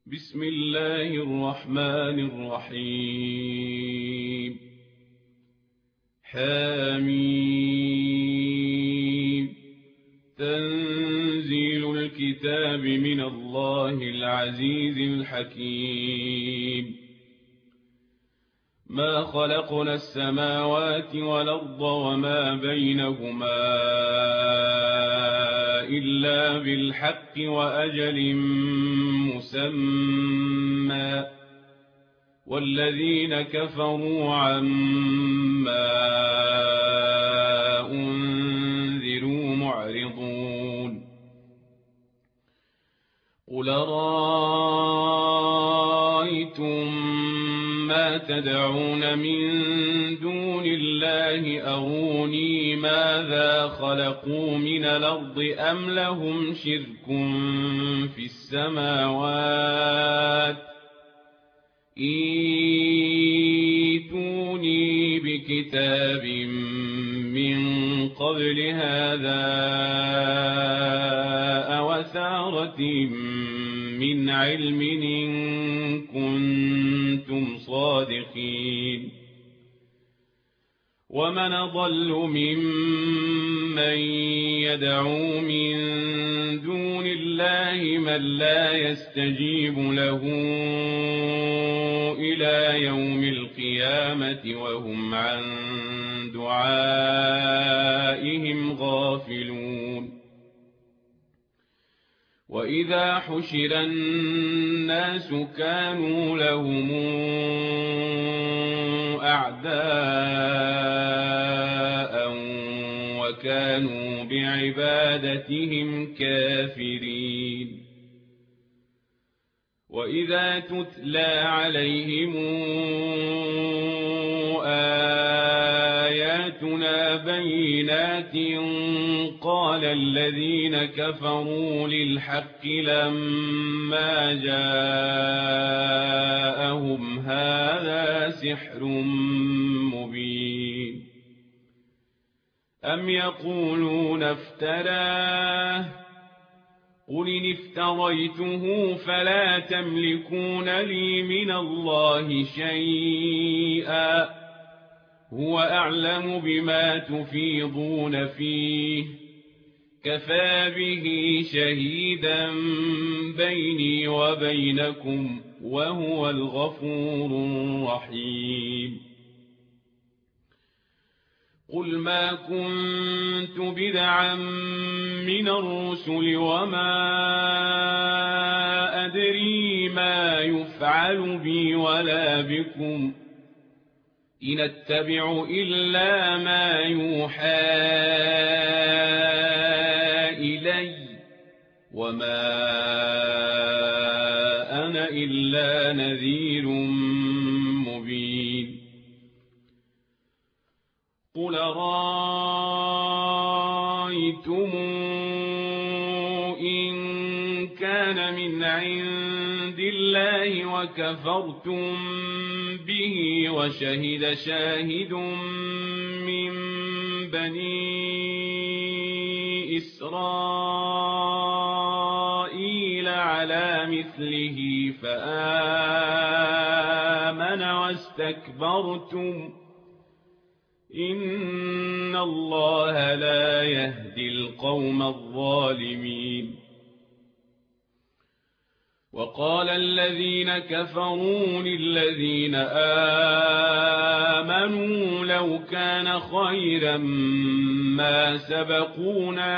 بسم الله الرحمن الرحيم. حميم. تنزيل الكتاب من الله العزيز الحكيم. ما خلقنا السماوات والأرض وما بينهما إلا بالحق وأجل مسمى، والذين كفروا عما أنذروا معرضون. قل رأيتم ما تدعون من دون الله أروني ماذا خلقوا من الأرض أم لهم شرك في السماوات ائتوني بكتاب من قبل هذا أو أثارة من علم إن كنتم صادقين. ومن أضل ممن يدعو من دون الله من لا يستجيب له إلى يوم القيامة وهم عن دعائهم غافلون. وإذا حشر الناس كانوا لهم أعداء وكانوا بعبادتهم كافرين. وإذا تتلى عليهم آياتنا بينات قال الذين كفروا للحق لما جاءهم هذا سحر مبين. أم يقولون افتراه قل إن افتريته فلا تملكون لي من الله شيئا هو أعلم بما تفيضون فيه كفى به شهيدا بيني وبينكم وهو الغفور الرحيم. قل ما كنت بدعا من الرسل وما أدري ما يفعل بي ولا بكم إن أتبع إلا ما يوحى إلي وما أنا إلا نذير مبين. قل رأيتم إن كان من عند الله وكفرتم به وشهد شاهد من بني إسرائيل على مثله فآمن واستكبرتم إن الله لا يهدي القوم الظالمين. وقال الذين كفروا للذين آمنوا لو كان خيرا ما سبقونا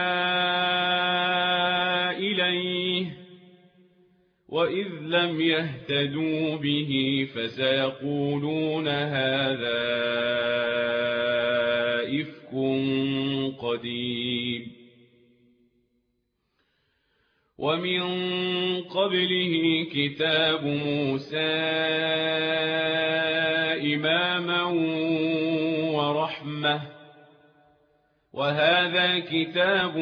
إليه وإذ لم يهتدوا به فسيقولون هذا إفك قديم. ومن قبله كتاب موسى إماما ورحمة وهذا كتاب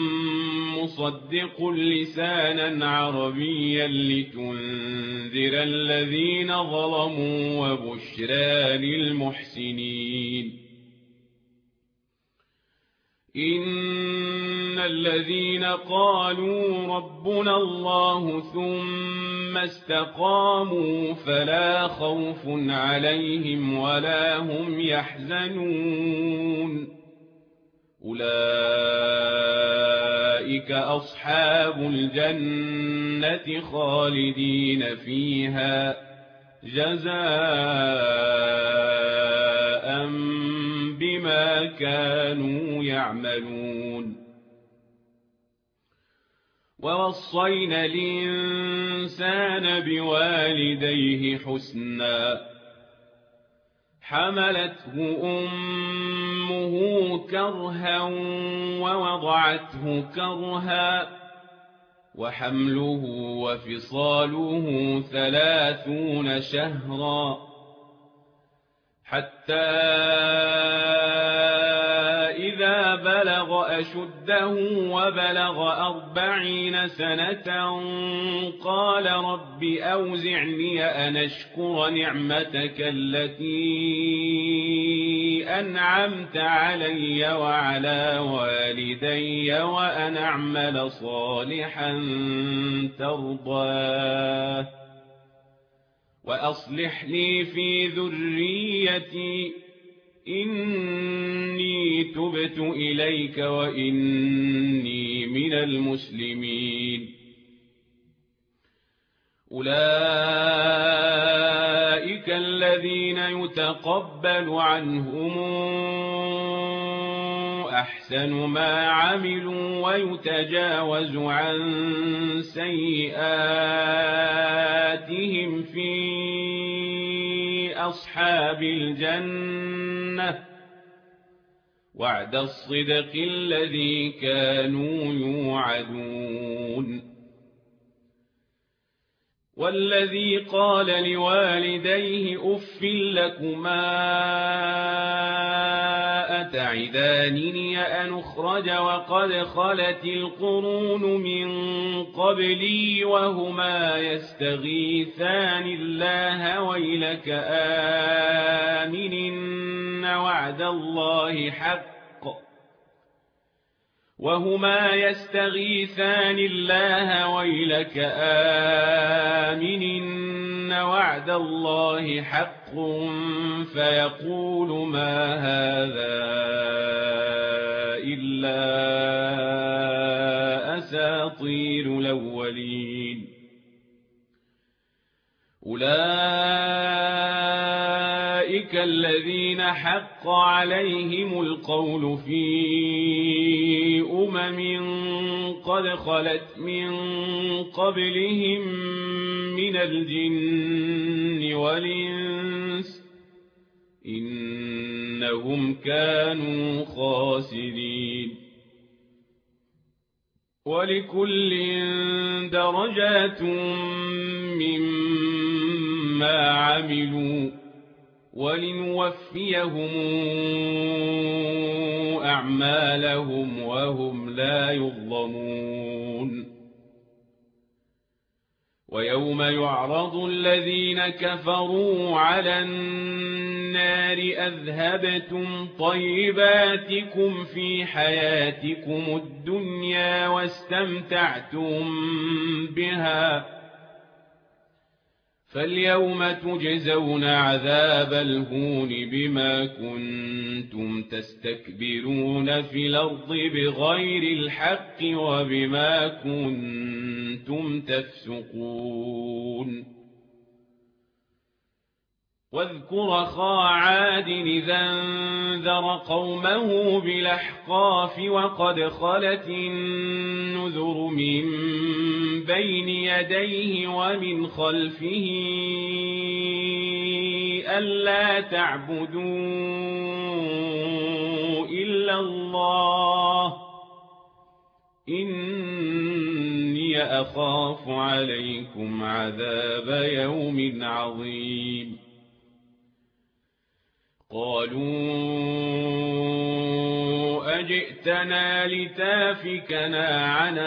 مصدق لسانا عربيا لتنذر الذين ظلموا وبشرى للمحسنين. إن الذين قالوا ربنا الله ثم استقاموا فلا خوف عليهم ولا هم يحزنون أولئك أصحاب الجنة خالدين فيها جزاء بما كانوا يعملون ووصينا الإنسان بوالديه حسنا حملته أمه كرها ووضعته كرها وحمله وفصاله 30 شهرا حتى إذا بلغ أشده وبلغ 40 سنة قال رب أوزعني أن أشكر نعمتك التي أنعمت علي وعلى والدي وأن أعمل صالحا ترضاه وأصلح لي في ذريتي إني تبت إليك وإني من المسلمين أولئك الذين يتقبل عنهم أحسن ما عملوا ويتجاوز عن سيئاتهم في أصحاب الجنة وعد الصدق الذي كانوا يوعدون والذي قال لوالديه أف لكما أتعدانني أن أخرج وقد خلت القرون من قبلي وهما يستغيثان الله ويلك آمن وعد الله حق وهما يستغيثان الله ويلك آمن وعد الله حق فيقول ما هذا إلا أساطير الأولين أولئك الذين حق عليهم القول في قد خلت من قبلهم من الجن والإنس إنهم كانوا خاسرين ولكل درجات مما عملوا ولنوفيهم أعمالهم وهم لا يظلمون ويوم يعرض الذين كفروا على النار أذهبتم طيباتكم في حياتكم الدنيا واستمتعتم بها فاليوم تجزون عذاب الهون بما كنتم تستكبرون في الأرض بغير الحق وبما كنتم تفسقون واذكر أخا عاد إذا انذر قومه بالأحقاف وقد خلت النذر من بين يديه ومن خلفه ألا تعبدوا إلا الله إني أخاف عليكم عذاب يوم عظيم قالوا أجئتنا لتافكنا عن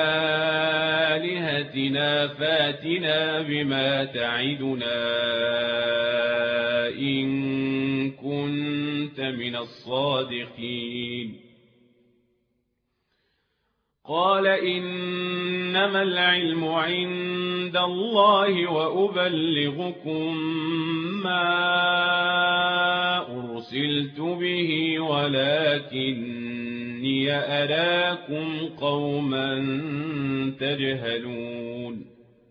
آلهتنا فاتنا بما تعدنا إن كنت من الصادقين قال إنما العلم عند الله وأبلغكم ما أرسلت به ولكني أراكم قوما تجهلون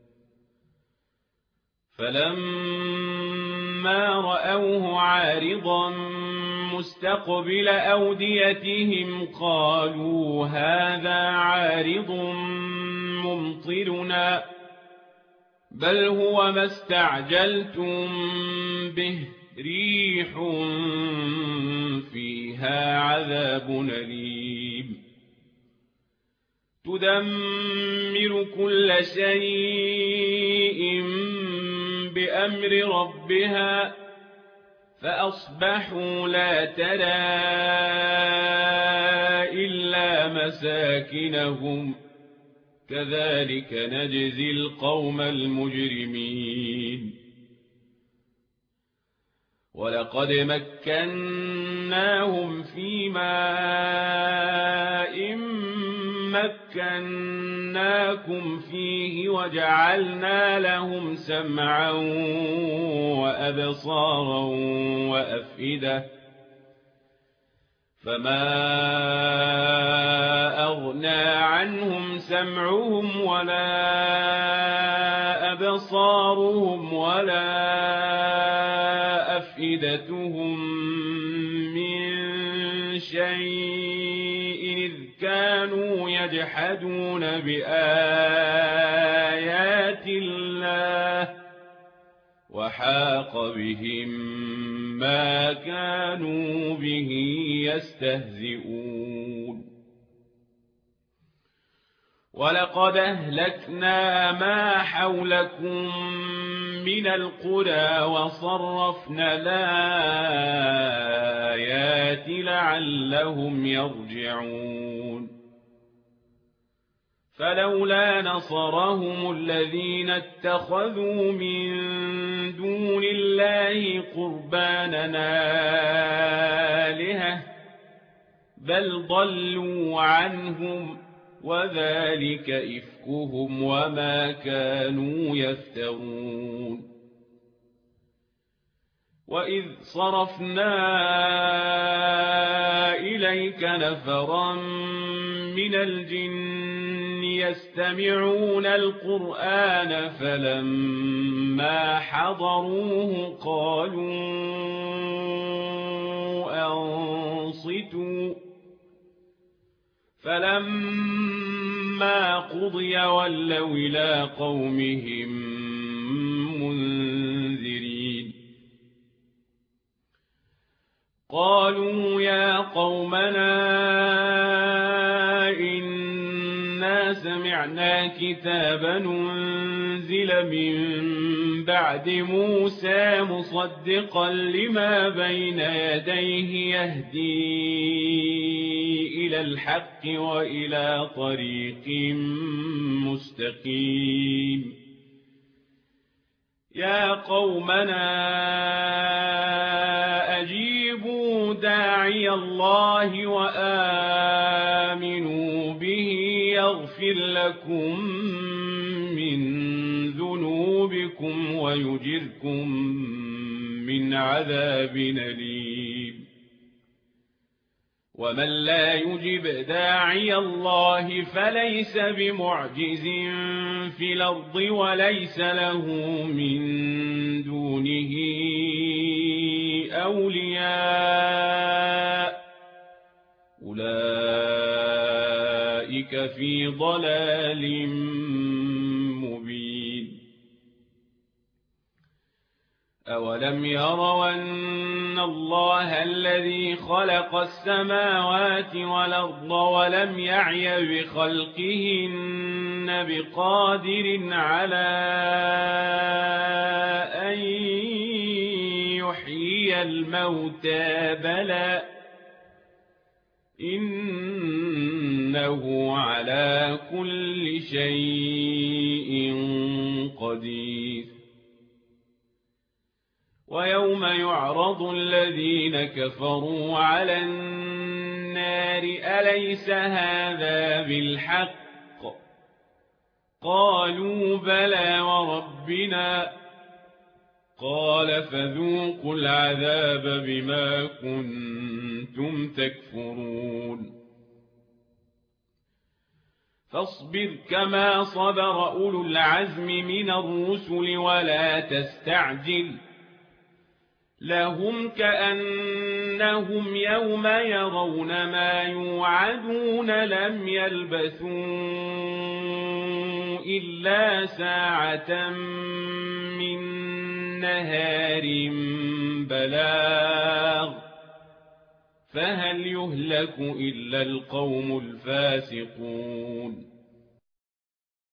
فلما رأوه عارضا مستقبل أوديتهم قالوا هذا عارض ممطرنا بل هو ما استعجلتم به ريح فيها عذاب أليم تدمر كل شيء بأمر ربها فأصبحوا لا ترى إلا مساكنهم كذلك نجزي القوم المجرمين ولقد مكناهم في ماء مكناكم فيه وجعلنا لهم سمعا وأبصارا وأفئدة فما أغنى عنهم سمعهم ولا أبصارهم ولا أفئدتهم من شيء إذ كانوا يجحدون بآيات الله وحاق بهم ما كانوا به يستهزئون ولقد أهلكنا ما حولكم من القرى وصرفنا الآيات لعلهم يرجعون فلولا نصرهم الذين اتخذوا من دون الله قربانا آلهة بل ضلوا عنهم وذلك إفكهم وما كانوا يفترون وإذ صرفنا إليك نفرا من الجن يستمعون القرآن فلما حضروه قالوا أنصتوا فلما قضي ولوا إلى قومهم منذرين قالوا يا قومنا إنا سمعنا كتابا أنزل من بعد موسى مصدقا لما بين يديه يهدي إلى الحق وإلى طريق مستقيم يا قومنا أجيبوا داعي الله وآمنوا به يغفر لكم من ذنوبكم ويجركم من عذاب أليم ومن لا يجب داعي الله فليس بمعجز في الأرض وليس له من دونه أولياء أولئك في ضلال مبين أولم يروا أن الله الذي خلق السماوات والأرض ولم يعي بخلقهن بقادر على أن يحيي الموتى بلى إنه على كل شيء قدير ويوم يعرض الذين كفروا على النار النار أليس هذا بالحق قالوا بلى وربنا قال فذوقوا العذاب بما كنتم تكفرون فاصبر كما صبر أولو العزم من الرسل ولا تستعجل لهم كأنهم يوم يرون ما يوعدون لم يلبثوا إلا ساعة من نهار بلاغ فهل يهلك إلا القوم الفاسقون